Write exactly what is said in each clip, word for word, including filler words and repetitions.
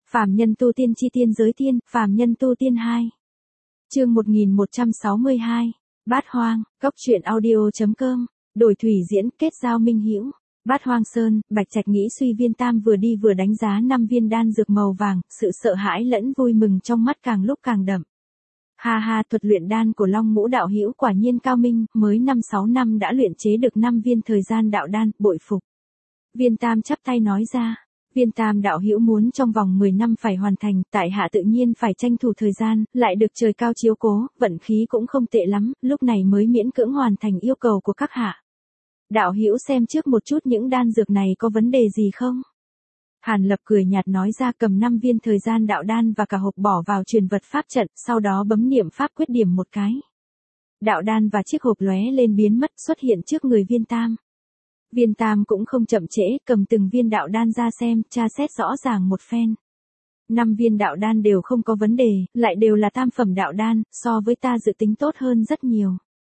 Phàm nhân tu tiên chi tiên giới tiên, phàm nhân tu tiên hai. Chương một nghìn một trăm sáu mươi hai. Bát Hoang, Cốc truyện audio.com, đổi thủy diễn, kết giao minh hữu. Bát Hoang Sơn, Bạch Trạch nghĩ suy Viên Tam vừa đi vừa đánh giá năm viên đan dược màu vàng, sự sợ hãi lẫn vui mừng trong mắt càng lúc càng đậm. Ha ha, thuật luyện đan của Long Ngũ đạo hữu quả nhiên cao minh, mới năm sáu năm đã luyện chế được năm viên thời gian đạo đan, bội phục. Viên Tam chắp tay nói ra. Viên Tam đạo hữu muốn trong vòng mười năm phải hoàn thành, tại hạ tự nhiên phải tranh thủ thời gian, lại được trời cao chiếu cố, vận khí cũng không tệ lắm, lúc này mới miễn cưỡng hoàn thành yêu cầu của các hạ. Đạo hữu xem trước một chút những đan dược này có vấn đề gì không? Hàn Lập cười nhạt nói ra, cầm năm viên thời gian đạo đan và cả hộp bỏ vào truyền vật pháp trận, sau đó bấm niệm pháp quyết điểm một cái. Đạo đan và chiếc hộp lóe lên biến mất, xuất hiện trước người Viên Tam. Viên Tam cũng không chậm trễ, cầm từng viên đạo đan ra xem, tra xét rõ ràng một phen. Năm viên đạo đan đều không có vấn đề, lại đều là tam phẩm đạo đan, so với ta dự tính tốt hơn rất nhiều.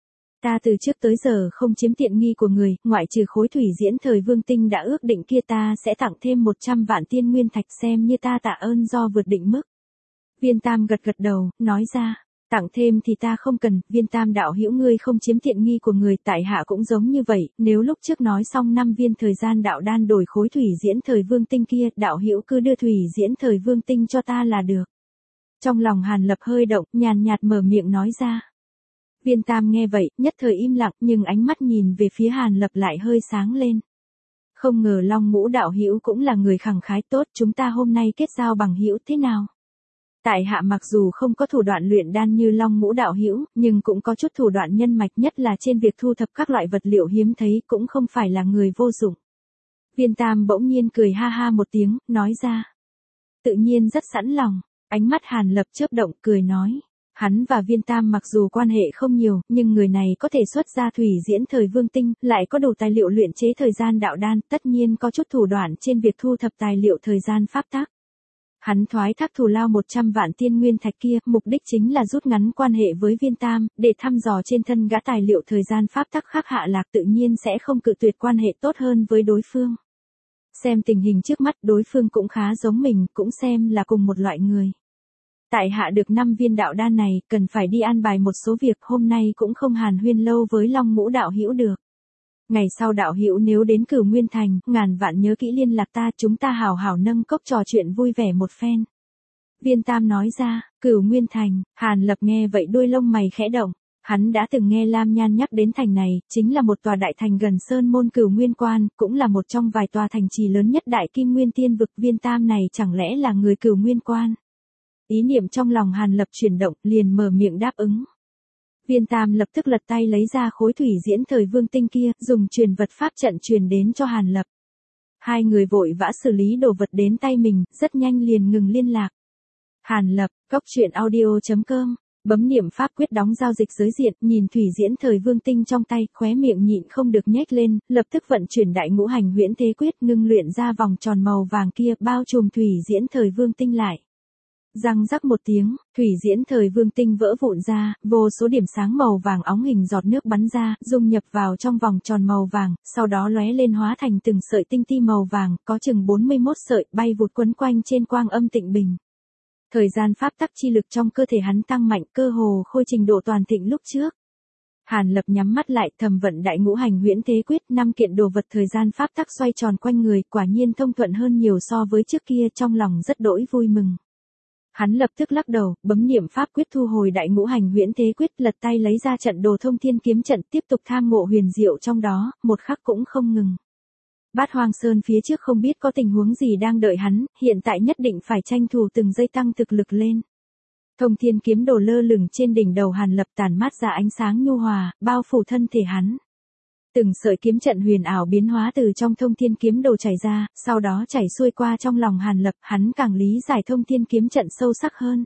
Ta từ trước tới giờ không chiếm tiện nghi của người, ngoại trừ khối thủy diễn thời vương tinh đã ước định kia, ta sẽ tặng thêm một trăm vạn tiên nguyên thạch, xem như ta tạ ơn do vượt định mức. Viên Tam gật gật đầu, nói ra. Tặng thêm thì ta không cần, Viên Tam đạo hữu ngươi không chiếm tiện nghi của người, tại hạ cũng giống như vậy, nếu lúc trước nói xong năm viên thời gian đạo đan đổi khối thủy diễn thời vương tinh kia, đạo hữu cứ đưa thủy diễn thời vương tinh cho ta là được. Trong lòng Hàn Lập hơi động, nhàn nhạt mở miệng nói ra. Viên Tam nghe vậy, nhất thời im lặng, nhưng ánh mắt nhìn về phía Hàn Lập lại hơi sáng lên. Không ngờ Long Ngũ đạo hữu cũng là người khẳng khái tốt, chúng ta hôm nay kết giao bằng hữu thế nào? Tại hạ mặc dù không có thủ đoạn luyện đan như Long Ngũ đạo hữu, nhưng cũng có chút thủ đoạn nhân mạch, nhất là trên việc thu thập các loại vật liệu hiếm thấy, cũng không phải là người vô dụng. Viên Tam bỗng nhiên cười ha ha một tiếng, nói ra. Tự nhiên rất sẵn lòng, ánh mắt Hàn Lập chớp động, cười nói. Hắn và Viên Tam mặc dù quan hệ không nhiều, nhưng người này có thể xuất ra thủy diễn thời vương tinh, lại có đủ tài liệu luyện chế thời gian đạo đan, tất nhiên có chút thủ đoạn trên việc thu thập tài liệu thời gian pháp tắc. Hắn thoái thác thù lao một trăm vạn tiên nguyên thạch kia, mục đích chính là rút ngắn quan hệ với Viên Tam, để thăm dò trên thân gã tài liệu thời gian pháp tắc khác, hạ lạc tự nhiên sẽ không cự tuyệt quan hệ tốt hơn với đối phương. Xem tình hình trước mắt, đối phương cũng khá giống mình, cũng xem là cùng một loại người. Tại hạ được năm viên đạo đan này, cần phải đi an bài một số việc, hôm nay cũng không hàn huyên lâu với Long Ngũ đạo hữu được. Ngày sau đạo hữu nếu đến Cửu Nguyên Thành, ngàn vạn nhớ kỹ liên lạc ta, chúng ta hào hào nâng cốc trò chuyện vui vẻ một phen. Viên Tam nói ra. Cửu Nguyên Thành, Hàn Lập nghe vậy đuôi lông mày khẽ động. Hắn đã từng nghe Lam Nhan nhắc đến thành này, chính là một tòa đại thành gần Sơn Môn Cửu Nguyên Quan, cũng là một trong vài tòa thành trì lớn nhất Đại Kim Nguyên Tiên vực. Viên Tam này chẳng lẽ là người Cửu Nguyên Quan? Ý niệm trong lòng Hàn Lập chuyển động, liền mở miệng đáp ứng. Viên Tam lập tức lật tay lấy ra khối thủy diễn thời vương tinh kia, dùng truyền vật pháp trận truyền đến cho Hàn Lập. Hai người vội vã xử lý đồ vật đến tay mình, rất nhanh liền ngừng liên lạc. Hàn Lập, Cốc truyện audio.com, bấm niệm pháp quyết đóng giao dịch giới diện, nhìn thủy diễn thời vương tinh trong tay, khóe miệng nhịn không được nhếch lên, lập tức vận chuyển đại ngũ hành huyễn thế quyết, ngưng luyện ra vòng tròn màu vàng kia, bao trùm thủy diễn thời vương tinh lại. Răng rắc một tiếng, thủy diễn thời vương tinh vỡ vụn ra, vô số điểm sáng màu vàng óng hình giọt nước bắn ra, dung nhập vào trong vòng tròn màu vàng, sau đó lóe lên hóa thành từng sợi tinh ti màu vàng, có chừng bốn mươi mốt sợi, bay vụt quấn quanh trên quang âm tịnh bình. Thời gian pháp tắc chi lực trong cơ thể hắn tăng mạnh, cơ hồ khôi trình độ toàn thịnh lúc trước. Hàn Lập nhắm mắt lại, thầm vận đại ngũ hành huyễn thế quyết, năm kiện đồ vật thời gian pháp tắc xoay tròn quanh người, quả nhiên thông thuận hơn nhiều so với trước kia, trong lòng rất đỗi vui mừng. Hắn lập tức lắc đầu, bấm niệm pháp quyết thu hồi đại ngũ hành huyễn thế quyết, lật tay lấy ra trận đồ thông thiên kiếm trận, tiếp tục tham ngộ huyền diệu trong đó, một khắc cũng không ngừng. Bát Hoang Sơn phía trước không biết có tình huống gì đang đợi hắn, hiện tại nhất định phải tranh thủ từng giây tăng thực lực lên. Thông thiên kiếm đồ lơ lửng trên đỉnh đầu Hàn Lập, tản mát ra ánh sáng nhu hòa, bao phủ thân thể hắn. Từng sợi kiếm trận huyền ảo biến hóa từ trong thông thiên kiếm đồ chảy ra, sau đó chảy xuôi qua trong lòng Hàn Lập, hắn càng lý giải thông thiên kiếm trận sâu sắc hơn.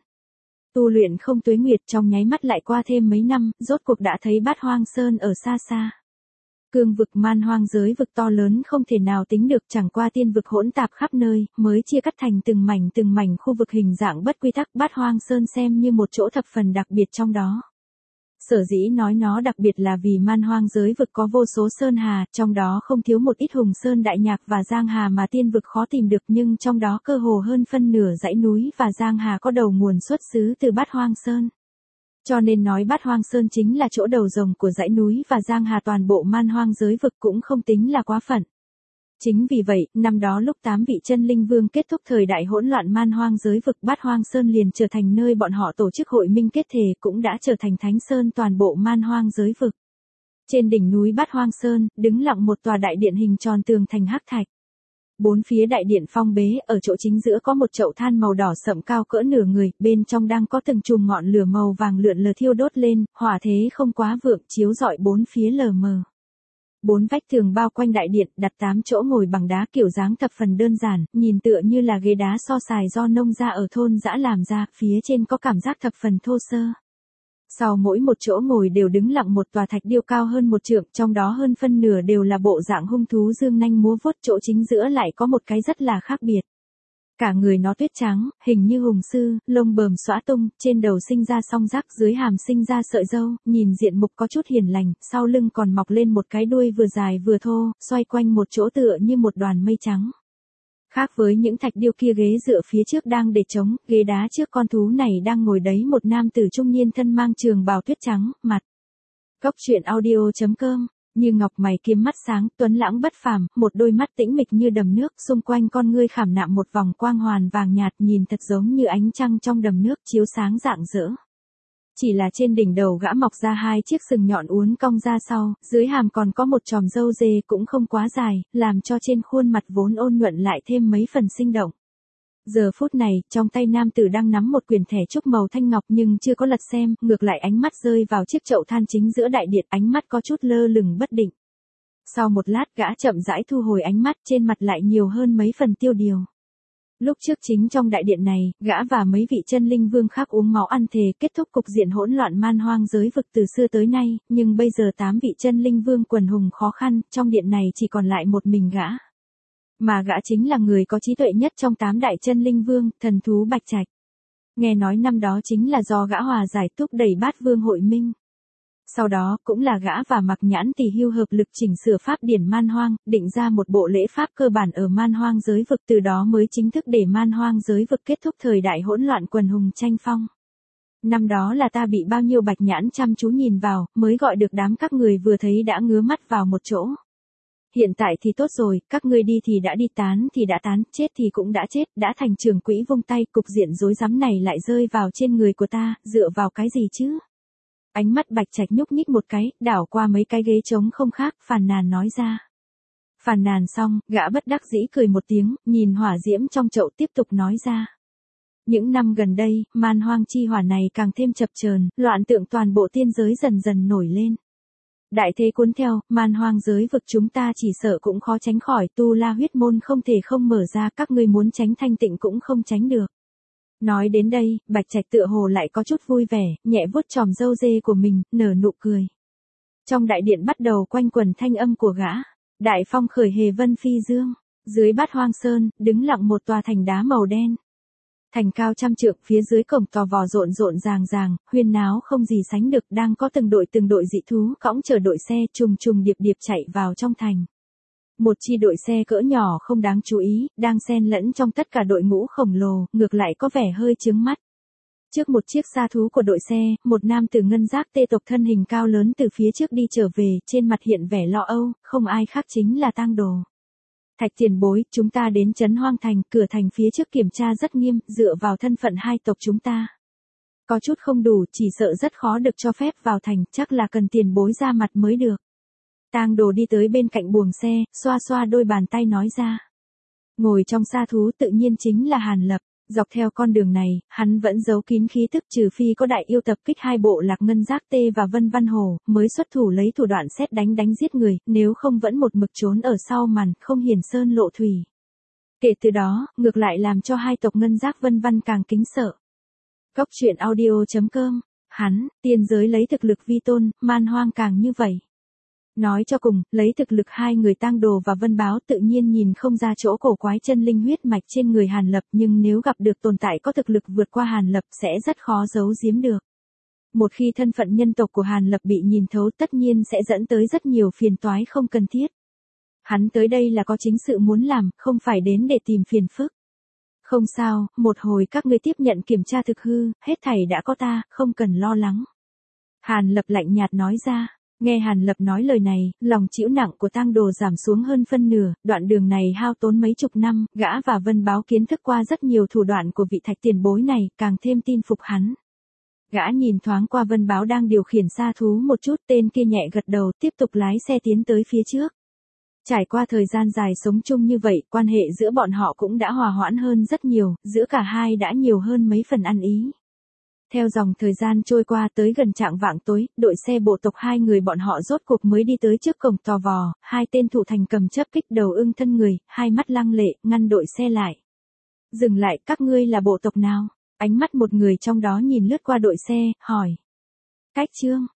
Tu luyện không tuế nguyệt, trong nháy mắt lại qua thêm mấy năm, rốt cuộc đã thấy Bát Hoang Sơn ở xa xa. Cương vực man hoang giới vực to lớn không thể nào tính được, chẳng qua tiên vực hỗn tạp khắp nơi, mới chia cắt thành từng mảnh từng mảnh khu vực hình dạng bất quy tắc. Bát Hoang Sơn xem như một chỗ thập phần đặc biệt trong đó. Sở dĩ nói nó đặc biệt là vì man hoang giới vực có vô số sơn hà, trong đó không thiếu một ít hùng sơn đại nhạc và giang hà mà tiên vực khó tìm được, nhưng trong đó cơ hồ hơn phân nửa dãy núi và giang hà có đầu nguồn xuất xứ từ Bát Hoang Sơn. Cho nên nói Bát Hoang Sơn chính là chỗ đầu rồng của dãy núi và giang hà toàn bộ man hoang giới vực cũng không tính là quá phận. Chính vì vậy, năm đó lúc tám vị chân linh vương kết thúc thời đại hỗn loạn man hoang giới vực, Bát Hoang Sơn liền trở thành nơi bọn họ tổ chức hội minh kết thể, cũng đã trở thành thánh sơn toàn bộ man hoang giới vực. Trên đỉnh núi Bát Hoang Sơn, đứng lặng một tòa đại điện hình tròn tường thành hắc thạch. Bốn phía đại điện phong bế, ở chỗ chính giữa có một chậu than màu đỏ sậm cao cỡ nửa người, bên trong đang có từng chùm ngọn lửa màu vàng lượn lờ thiêu đốt lên, hỏa thế không quá vượng, chiếu rọi bốn phía lờ mờ. Bốn vách tường bao quanh đại điện, đặt tám chỗ ngồi bằng đá kiểu dáng thập phần đơn giản, nhìn tựa như là ghế đá so xài do nông gia ở thôn dã làm ra, phía trên có cảm giác thập phần thô sơ. Sau mỗi một chỗ ngồi đều đứng lặng một tòa thạch điêu cao hơn một trượng, trong đó hơn phân nửa đều là bộ dạng hung thú dương nanh múa vuốt, chỗ chính giữa lại có một cái rất là khác biệt. Cả người nó tuyết trắng, hình như hùng sư, lông bờm xõa tung, trên đầu sinh ra song rác, dưới hàm sinh ra sợi râu, nhìn diện mục có chút hiền lành, sau lưng còn mọc lên một cái đuôi vừa dài vừa thô, xoay quanh một chỗ tựa như một đoàn mây trắng. Khác với những thạch điêu kia, ghế dựa phía trước đang để trống, ghế đá trước con thú này đang ngồi đấy một nam tử trung niên thân mang trường bào tuyết trắng, mặt. Cốc truyện audio chấm com. Như ngọc mày kiếm mắt sáng, tuấn lãng bất phàm, một đôi mắt tĩnh mịch như đầm nước, xung quanh con ngươi khảm nạm một vòng quang hoàn vàng nhạt, nhìn thật giống như ánh trăng trong đầm nước, chiếu sáng rạng rỡ. Chỉ là trên đỉnh đầu gã mọc ra hai chiếc sừng nhọn uốn cong ra sau, dưới hàm còn có một chòm râu dê cũng không quá dài, làm cho trên khuôn mặt vốn ôn nhuận lại thêm mấy phần sinh động. Giờ phút này, trong tay nam tử đang nắm một quyển thẻ trúc màu thanh ngọc nhưng chưa có lật xem, ngược lại ánh mắt rơi vào chiếc chậu than chính giữa đại điện, ánh mắt có chút lơ lửng bất định. Sau một lát gã chậm rãi thu hồi ánh mắt, trên mặt lại nhiều hơn mấy phần tiêu điều. Lúc trước chính trong đại điện này, gã và mấy vị chân linh vương khác uống máu ăn thề kết thúc cục diện hỗn loạn man hoang giới vực từ xưa tới nay, nhưng bây giờ tám vị chân linh vương quần hùng khó khăn, trong điện này chỉ còn lại một mình gã. Mà gã chính là người có trí tuệ nhất trong tám đại chân linh vương, thần thú Bạch Trạch. Nghe nói năm đó chính là do gã hòa giải thúc đẩy Bát Vương hội minh. Sau đó cũng là gã và Mạc Nhãn Tỳ hưu hợp lực chỉnh sửa pháp điển man hoang, định ra một bộ lễ pháp cơ bản ở man hoang giới vực, từ đó mới chính thức để man hoang giới vực kết thúc thời đại hỗn loạn quần hùng tranh phong. Năm đó là ta bị bao nhiêu bạch nhãn chăm chú nhìn vào, mới gọi được đám các người vừa thấy đã ngứa mắt vào một chỗ. Hiện tại thì tốt rồi, các ngươi đi thì đã đi, tán thì đã tán, chết thì cũng đã chết, đã thành trưởng quỹ vung tay, cục diện rối rắm này lại rơi vào trên người của ta, dựa vào cái gì chứ? Ánh mắt Bạch Trạch nhúc nhích một cái, đảo qua mấy cái ghế trống không khác, phàn nàn nói ra. Phàn nàn xong, gã bất đắc dĩ cười một tiếng, nhìn hỏa diễm trong chậu tiếp tục nói ra. Những năm gần đây, man hoang chi hỏa này càng thêm chập chờn, loạn tượng toàn bộ tiên giới dần dần nổi lên. Đại thế cuốn theo, man hoang giới vực chúng ta chỉ sợ cũng khó tránh khỏi, tu la huyết môn không thể không mở ra, các ngươi muốn tránh thanh tịnh cũng không tránh được. Nói đến đây, Bạch Trạch tựa hồ lại có chút vui vẻ, nhẹ vuốt chòm râu dê của mình, nở nụ cười. Trong đại điện bắt đầu quanh quần thanh âm của gã. Đại phong khởi hề vân phi dương. Dưới Bát Hoang Sơn, đứng lặng một tòa thành đá màu đen. Thành cao trăm trượng, phía dưới cổng tò vò rộn rộn ràng ràng, huyên náo không gì sánh được, đang có từng đội từng đội dị thú cõng chờ đội xe trùng trùng điệp điệp chạy vào trong thành. Một chi đội xe cỡ nhỏ không đáng chú ý, đang xen lẫn trong tất cả đội ngũ khổng lồ, ngược lại có vẻ hơi chướng mắt. Trước một chiếc sa thú của đội xe, một nam tử ngân giác tê tộc thân hình cao lớn từ phía trước đi trở về, trên mặt hiện vẻ lo âu, không ai khác chính là Tang Đồ. Thạch tiền bối, chúng ta đến trấn Hoang Thành, cửa thành phía trước kiểm tra rất nghiêm, dựa vào thân phận hai tộc chúng ta. Có chút không đủ, chỉ sợ rất khó được cho phép vào thành, chắc là cần tiền bối ra mặt mới được. Tang Đồ đi tới bên cạnh buồng xe, xoa xoa đôi bàn tay nói ra. Ngồi trong sa thú tự nhiên chính là Hàn Lập. Dọc theo con đường này, hắn vẫn giấu kín khí tức, trừ phi có đại yêu tập kích hai bộ lạc ngân giác tê và vân văn hồ, mới xuất thủ lấy thủ đoạn xét đánh đánh giết người, nếu không vẫn một mực trốn ở sau màn, không hiển sơn lộ thủy. Kể từ đó, ngược lại làm cho hai tộc ngân giác vân văn càng kính sợ. Cốc truyện audio chấm com, hắn, tiên giới lấy thực lực vi tôn, man hoang càng như vậy. Nói cho cùng, lấy thực lực hai người Tang Đồ và Vân Báo tự nhiên nhìn không ra chỗ cổ quái chân linh huyết mạch trên người Hàn Lập, nhưng nếu gặp được tồn tại có thực lực vượt qua Hàn Lập sẽ rất khó giấu giếm được. Một khi thân phận nhân tộc của Hàn Lập bị nhìn thấu tất nhiên sẽ dẫn tới rất nhiều phiền toái không cần thiết. Hắn tới đây là có chính sự muốn làm, không phải đến để tìm phiền phức. Không sao, một hồi các ngươi tiếp nhận kiểm tra thực hư, hết thảy đã có ta, không cần lo lắng. Hàn Lập lạnh nhạt nói ra. Nghe Hàn Lập nói lời này, lòng chịu nặng của Tang Đồ giảm xuống hơn phân nửa, đoạn đường này hao tốn mấy chục năm, gã và Vân Báo kiến thức qua rất nhiều thủ đoạn của vị thạch tiền bối này, càng thêm tin phục hắn. Gã nhìn thoáng qua Vân Báo đang điều khiển sa thú một chút, tên kia nhẹ gật đầu, tiếp tục lái xe tiến tới phía trước. Trải qua thời gian dài sống chung như vậy, quan hệ giữa bọn họ cũng đã hòa hoãn hơn rất nhiều, giữa cả hai đã nhiều hơn mấy phần ăn ý. Theo dòng thời gian trôi qua tới gần trạng vạng tối, đội xe bộ tộc hai người bọn họ rốt cuộc mới đi tới trước cổng tò vò, hai tên thủ thành cầm chấp kích đầu ưng thân người, hai mắt lăng lệ, ngăn đội xe lại. Dừng lại, các ngươi là bộ tộc nào? Ánh mắt một người trong đó nhìn lướt qua đội xe, hỏi. Cách Trương,